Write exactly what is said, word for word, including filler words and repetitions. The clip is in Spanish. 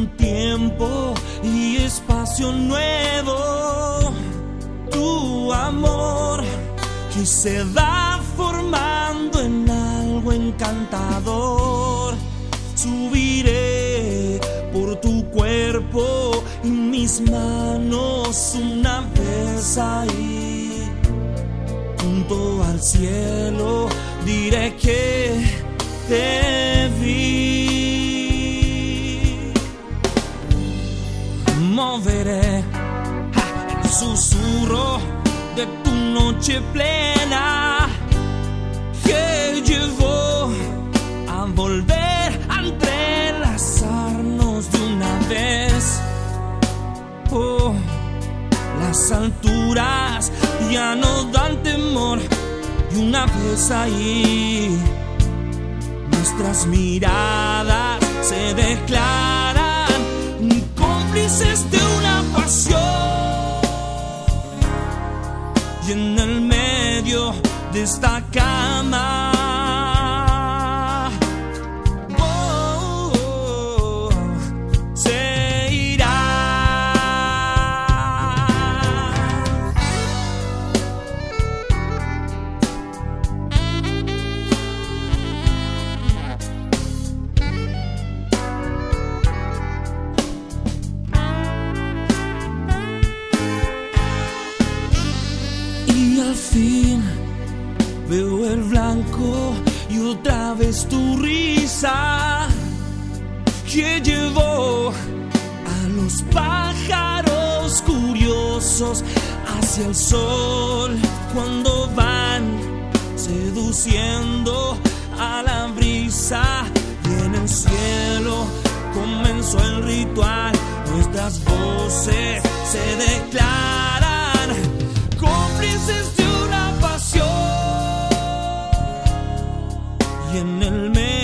tiempo y espacio nuevo. Tu amor que se va formando en algo encantador. Subiré por tu cuerpo y mis manos una vez ahí. Junto al cielo diré que te vi. Moveré el susurro de tu noche plena que llevó a volver a entrelazarnos de una vez. Oh, las alturas ya no dan temor, y una vez ahí nuestras miradas se declaran cómplices de una pasión. Y en el medio de esta cama, oh, oh, se irá. Y al fin veo el blanco y otra vez tu risa que llevó a los pájaros curiosos hacia el sol cuando van seduciendo a la brisa. Y en el cielo comenzó el ritual, nuestras voces se declaran cómplices de una pasión. Y en el medio